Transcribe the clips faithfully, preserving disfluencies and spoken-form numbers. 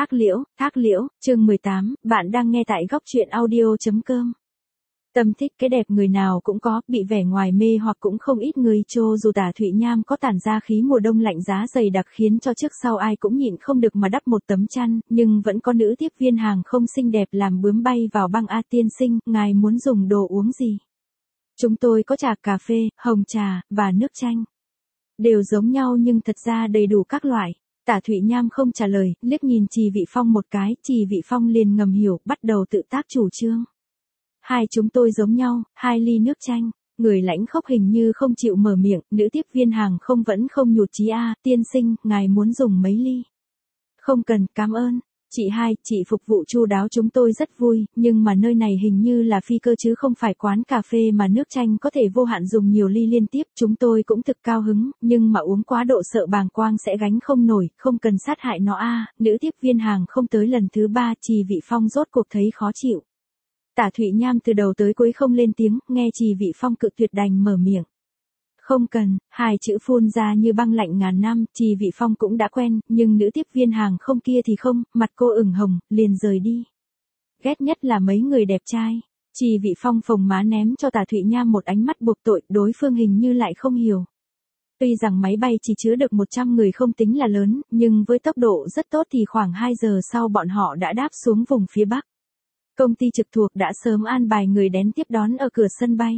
Thác Liễu, Thác Liễu, chương mười tám, bạn đang nghe tại góc truyện audio.com. Tâm thích cái đẹp người nào cũng có, bị vẻ ngoài mê hoặc cũng không ít người, cho dù Tả Thụy Nham có tản ra khí mùa đông lạnh giá dày đặc khiến cho trước sau ai cũng nhịn không được mà đắp một tấm chăn, nhưng vẫn có nữ tiếp viên hàng không xinh đẹp làm bướm bay vào băng. A tiên sinh, ngài muốn dùng đồ uống gì? Chúng tôi có trà cà phê, hồng trà, và nước chanh. Đều giống nhau nhưng thật ra đầy đủ các loại. Tả Thụy Nham không trả lời, liếc nhìn Trì Vị Phong một cái, Trì Vị Phong liền ngầm hiểu, bắt đầu tự tác chủ trương. Hai chúng tôi giống nhau, hai ly nước chanh. Người lãnh khốc hình như không chịu mở miệng, nữ tiếp viên hàng không vẫn không nhụt chí. A tiên sinh, ngài muốn dùng mấy ly? Không cần, cảm ơn. Chị hai, chị phục vụ chu đáo chúng tôi rất vui, nhưng mà nơi này hình như là phi cơ chứ không phải quán cà phê mà nước chanh có thể vô hạn dùng nhiều ly liên tiếp. Chúng tôi cũng thực cao hứng, nhưng mà uống quá độ sợ bàng quang sẽ gánh không nổi, không cần sát hại nó. A nữ tiếp viên hàng không tới lần thứ ba, Trì Vị Phong rốt cuộc thấy khó chịu. Tả Thụy Nham từ đầu tới cuối không lên tiếng, nghe Trì Vị Phong cự tuyệt đành mở miệng. Không cần, hai chữ phun ra như băng lạnh ngàn năm, Trì Vị Phong cũng đã quen, nhưng nữ tiếp viên hàng không kia thì không, mặt cô ửng hồng, liền rời đi. Ghét nhất là mấy người đẹp trai. Trì Vị Phong phồng má ném cho Tả Thụy Nham một ánh mắt buộc tội, đối phương hình như lại không hiểu. Tuy rằng máy bay chỉ chứa được một trăm người không tính là lớn, nhưng với tốc độ rất tốt thì khoảng hai giờ sau bọn họ đã đáp xuống vùng phía Bắc. Công ty trực thuộc đã sớm an bài người đến tiếp đón ở cửa sân bay.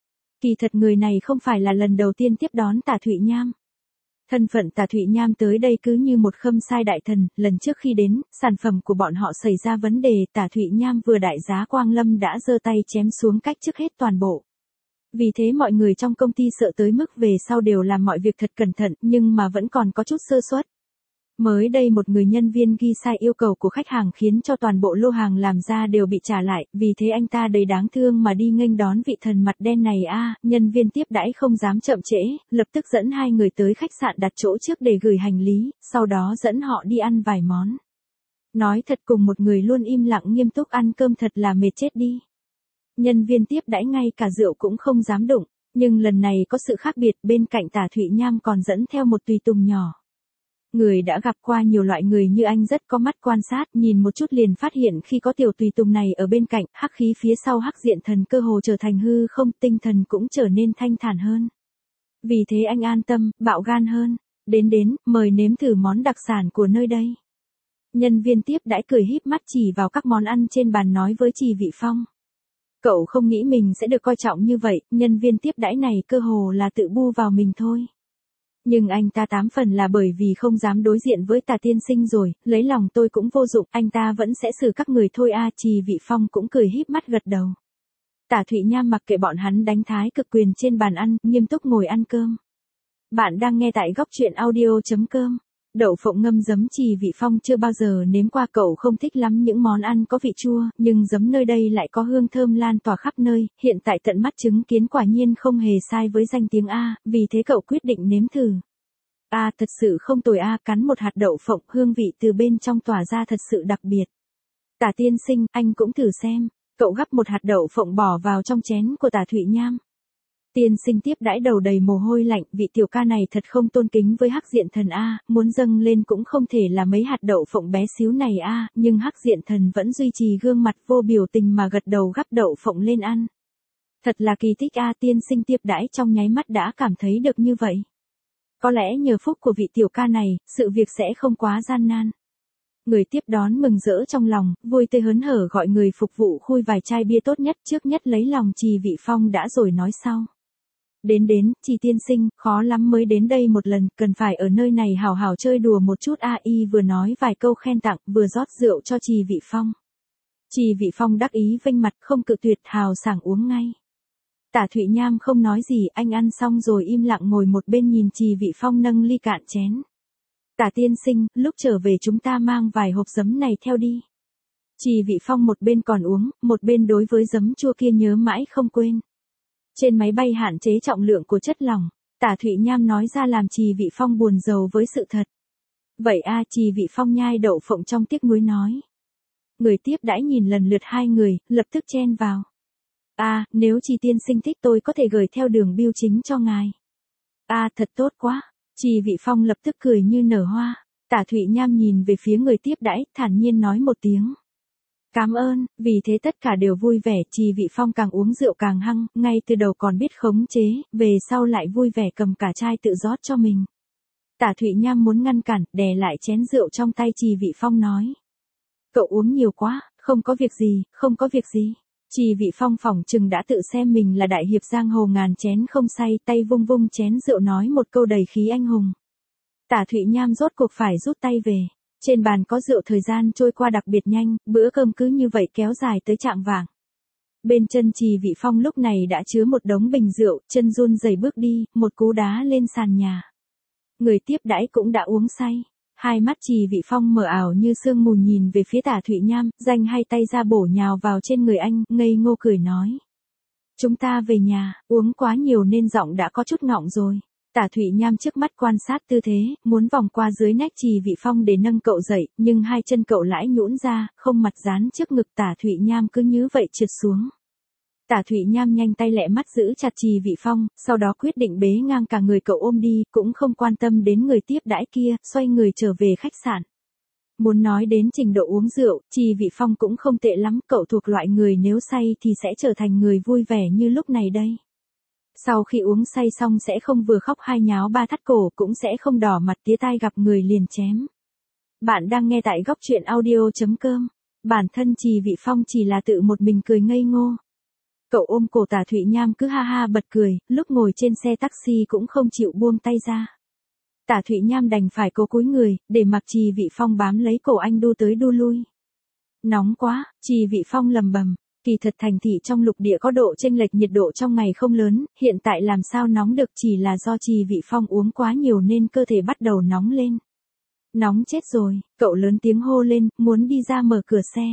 Kỳ thật người này không phải là lần đầu tiên tiếp đón Tả Thụy Nham. Thân phận Tả Thụy Nham tới đây cứ như một khâm sai đại thần, lần trước khi đến, sản phẩm của bọn họ xảy ra vấn đề, Tả Thụy Nham vừa đại giá Quang Lâm đã giơ tay chém xuống cách chức hết toàn bộ. Vì thế mọi người trong công ty sợ tới mức về sau đều làm mọi việc thật cẩn thận, nhưng mà vẫn còn có chút sơ suất. Mới đây một người nhân viên ghi sai yêu cầu của khách hàng khiến cho toàn bộ lô hàng làm ra đều bị trả lại, vì thế anh ta đầy đáng thương mà đi nghênh đón vị thần mặt đen này. A nhân viên tiếp đãi không dám chậm trễ, lập tức dẫn hai người tới khách sạn đặt chỗ trước để gửi hành lý, sau đó dẫn họ đi ăn vài món. Nói thật, cùng một người luôn im lặng nghiêm túc ăn cơm thật là mệt chết đi. Nhân viên tiếp đãi ngay cả rượu cũng không dám đụng, nhưng lần này có sự khác biệt, bên cạnh Tả Thụy Nham còn dẫn theo một tùy tùng nhỏ. Người đã gặp qua nhiều loại người như anh rất có mắt quan sát, nhìn một chút liền phát hiện khi có tiểu tùy tùng này ở bên cạnh, hắc khí phía sau Hắc Diện Thần cơ hồ trở thành hư không, tinh thần cũng trở nên thanh thản hơn. Vì thế anh an tâm, bạo gan hơn. Đến đến, mời nếm thử món đặc sản của nơi đây. Nhân viên tiếp đãi cười híp mắt chỉ vào các món ăn trên bàn nói với Trì Vị Phong. Cậu không nghĩ mình sẽ được coi trọng như vậy, nhân viên tiếp đãi này cơ hồ là tự bu vào mình thôi. Nhưng anh ta tám phần là bởi vì không dám đối diện với Tả tiên sinh rồi, lấy lòng tôi cũng vô dụng, anh ta vẫn sẽ xử các người thôi. A Trì Vị Phong cũng cười híp mắt gật đầu. Tả Thụy Nham mặc kệ bọn hắn đánh thái cực quyền trên bàn ăn, nghiêm túc ngồi ăn cơm. Bạn đang nghe tại góc truyện audio.com. Đậu phộng ngâm giấm Trì Vị Phong chưa bao giờ nếm qua, cậu không thích lắm những món ăn có vị chua, nhưng giấm nơi đây lại có hương thơm lan tỏa khắp nơi, hiện tại tận mắt chứng kiến quả nhiên không hề sai với danh tiếng. A, vì thế cậu quyết định nếm thử. A, thật sự không tồi. A, cắn một hạt đậu phộng, hương vị từ bên trong tỏa ra thật sự đặc biệt. Tả tiên sinh, anh cũng thử xem. Cậu gắp một hạt đậu phộng bỏ vào trong chén của Tả Thụy Nham. Tiên sinh tiếp đãi đầu đầy mồ hôi lạnh, vị tiểu ca này thật không tôn kính với Hắc Diện Thần. A, muốn dâng lên cũng không thể là mấy hạt đậu phộng bé xíu này. A, nhưng Hắc Diện Thần vẫn duy trì gương mặt vô biểu tình mà gật đầu gắp đậu phộng lên ăn. Thật là kỳ tích. A, tiên sinh tiếp đãi trong nháy mắt đã cảm thấy được như vậy. Có lẽ nhờ phúc của vị tiểu ca này, sự việc sẽ không quá gian nan. Người tiếp đón mừng rỡ trong lòng, vui tươi hớn hở gọi người phục vụ khui vài chai bia tốt nhất, trước nhất lấy lòng Trì Vị Phong đã rồi nói sau. Đến đến, Trì tiên sinh, khó lắm mới đến đây một lần, cần phải ở nơi này hào hào chơi đùa một chút. A y vừa nói vài câu khen tặng, vừa rót rượu cho Trì Vị Phong. Trì Vị Phong đắc ý vênh mặt, không cự tuyệt, hào sảng uống ngay. Tả Thụy Nham không nói gì, anh ăn xong rồi im lặng ngồi một bên nhìn Trì Vị Phong nâng ly cạn chén. Tả tiên sinh, lúc trở về chúng ta mang vài hộp giấm này theo đi. Trì Vị Phong một bên còn uống, một bên đối với giấm chua kia nhớ mãi không quên. Trên máy bay hạn chế trọng lượng của chất lỏng, Tả Thụy Nham nói ra làm Trì Vị Phong buồn rầu với sự thật. Vậy a Trì Vị Phong nhai đậu phộng trong tiếc nuối nói. Người tiếp đãi nhìn lần lượt hai người, lập tức chen vào. A, nếu Trì tiên sinh thích tôi có thể gửi theo đường bưu chính cho ngài. A, thật tốt quá. Trì Vị Phong lập tức cười như nở hoa. Tả Thụy Nham nhìn về phía người tiếp đãi, thản nhiên nói một tiếng. Cảm ơn, vì thế tất cả đều vui vẻ, Trì Vị Phong càng uống rượu càng hăng, ngay từ đầu còn biết khống chế, về sau lại vui vẻ cầm cả chai tự rót cho mình. Tả Thụy Nham muốn ngăn cản, đè lại chén rượu trong tay Trì Vị Phong nói. Cậu uống nhiều quá, không có việc gì, không có việc gì. Trì Vị Phong phỏng chừng đã tự xem mình là đại hiệp giang hồ ngàn chén không say, tay vung vung chén rượu nói một câu đầy khí anh hùng. Tả Thụy Nham rốt cuộc phải rút tay về. Trên bàn có rượu, thời gian trôi qua đặc biệt nhanh, bữa cơm cứ như vậy kéo dài tới chạng vạng. Bên chân Trì Vị Phong lúc này đã chứa một đống bình rượu, chân run rẩy bước đi, một cú đá lên sàn nhà. Người tiếp đãi cũng đã uống say. Hai mắt Trì Vị Phong mờ ảo như sương mù nhìn về phía Tả Thụy Nham, ranh hai tay ra bổ nhào vào trên người anh, ngây ngô cười nói. Chúng ta về nhà, uống quá nhiều nên giọng đã có chút ngọng rồi. Tả Thụy Nham trước mắt quan sát tư thế, muốn vòng qua dưới nách Trì Vị Phong để nâng cậu dậy, nhưng hai chân cậu lãi nhũn ra, không mặt dán trước ngực Tả Thụy Nham cứ như vậy trượt xuống. Tả Thụy Nham nhanh tay lẹ mắt giữ chặt Trì Vị Phong, sau đó quyết định bế ngang cả người cậu ôm đi, cũng không quan tâm đến người tiếp đãi kia, xoay người trở về khách sạn. Muốn nói đến trình độ uống rượu, Trì Vị Phong cũng không tệ lắm, cậu thuộc loại người nếu say thì sẽ trở thành người vui vẻ như lúc này đây. Sau khi uống say xong sẽ không vừa khóc hai nháo ba thắt cổ, cũng sẽ không đỏ mặt tía tai gặp người liền chém. Bạn đang nghe tại góc truyện audio chấm com. Bản thân Trì Vị Phong chỉ là tự một mình cười ngây ngô. Cậu ôm cổ Tả Thụy Nham cứ ha ha bật cười, lúc ngồi trên xe taxi cũng không chịu buông tay ra. Tả Thụy Nham đành phải cố cúi người, để mặc Trì Vị Phong bám lấy cổ anh đu tới đu lui. Nóng quá, Trì Vị Phong lầm bầm. Kỳ thật thành thị trong lục địa có độ chênh lệch nhiệt độ trong ngày không lớn, hiện tại làm sao nóng được chỉ là do Trì Vị Phong uống quá nhiều nên cơ thể bắt đầu nóng lên. Nóng chết rồi, cậu lớn tiếng hô lên, muốn đi ra mở cửa xe.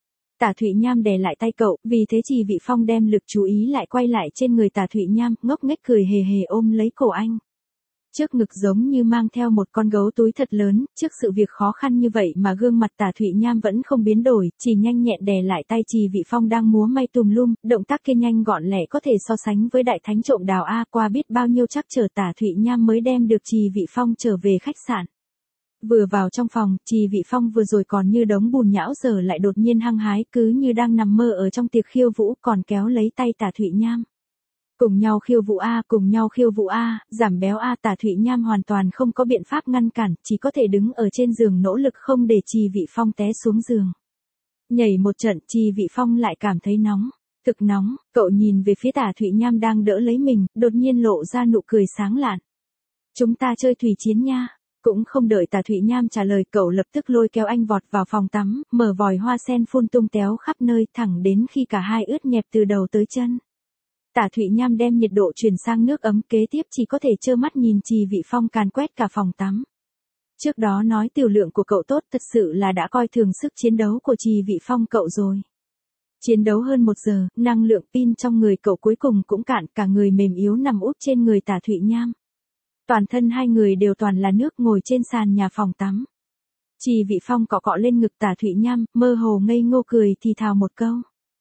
Tả Thụy Nham đè lại tay cậu, vì thế Trì Vị Phong đem lực chú ý lại quay lại trên người Tả Thụy Nham, ngốc nghếch cười hề hề ôm lấy cổ anh. Trước ngực giống như mang theo một con gấu túi thật lớn, trước sự việc khó khăn như vậy mà gương mặt Tả Thụy Nham vẫn không biến đổi, chỉ nhanh nhẹn đè lại tay Trì Vị Phong đang múa may tùm lum, động tác kia nhanh gọn lẹ có thể so sánh với đại thánh trộm đào A, qua biết bao nhiêu trắc trở Tả Thụy Nham mới đem được Trì Vị Phong trở về khách sạn. Vừa vào trong phòng, Trì Vị Phong vừa rồi còn như đống bùn nhão giờ lại đột nhiên hăng hái, cứ như đang nằm mơ ở trong tiệc khiêu vũ, còn kéo lấy tay Tả Thụy Nham. Cùng nhau khiêu vũ A, cùng nhau khiêu vũ A, giảm béo A. Tả Thụy Nham hoàn toàn không có biện pháp ngăn cản, chỉ có thể đứng ở trên giường nỗ lực không để Trì Vị Phong té xuống giường. Nhảy một trận, Trì Vị Phong lại cảm thấy nóng, thực nóng, cậu nhìn về phía Tả Thụy Nham đang đỡ lấy mình, đột nhiên lộ ra nụ cười sáng lạn. Chúng ta chơi thủy chiến nha. Cũng không đợi Tả Thụy Nham trả lời, cậu lập tức lôi kéo anh vọt vào phòng tắm, mở vòi hoa sen phun tung téo khắp nơi, thẳng đến khi cả hai ướt nhẹp từ đầu tới chân. Tả Thụy Nham đem nhiệt độ chuyển sang nước ấm, kế tiếp chỉ có thể trơ mắt nhìn Trì Vị Phong càn quét cả phòng tắm. Trước đó nói tiểu lượng của cậu tốt, thật sự là đã coi thường sức chiến đấu của Trì Vị Phong cậu rồi. Chiến đấu hơn một giờ, năng lượng pin trong người cậu cuối cùng cũng cạn, cả người mềm yếu nằm úp trên người Tả Thụy Nham. Toàn thân hai người đều toàn là nước, ngồi trên sàn nhà phòng tắm. Trì Vị Phong cọ cọ lên ngực Tả Thụy Nham, mơ hồ ngây ngô cười thì thào một câu.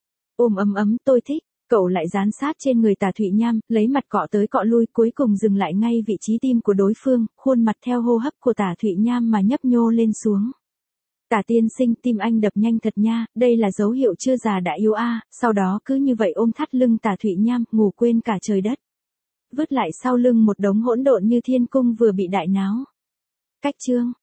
Ôm ấm ấm, tôi thích. Cậu lại dán sát trên người Tả Thụy Nham, lấy mặt cọ tới cọ lui, cuối cùng dừng lại ngay vị trí tim của đối phương, khuôn mặt theo hô hấp của Tả Thụy Nham mà nhấp nhô lên xuống. Tả tiên sinh, tim anh đập nhanh thật nha, đây là dấu hiệu chưa già đã yếu a. Sau đó cứ như vậy ôm thắt lưng Tả Thụy Nham, ngủ quên cả trời đất. Vứt lại sau lưng một đống hỗn độn như thiên cung vừa bị đại náo. Cách chương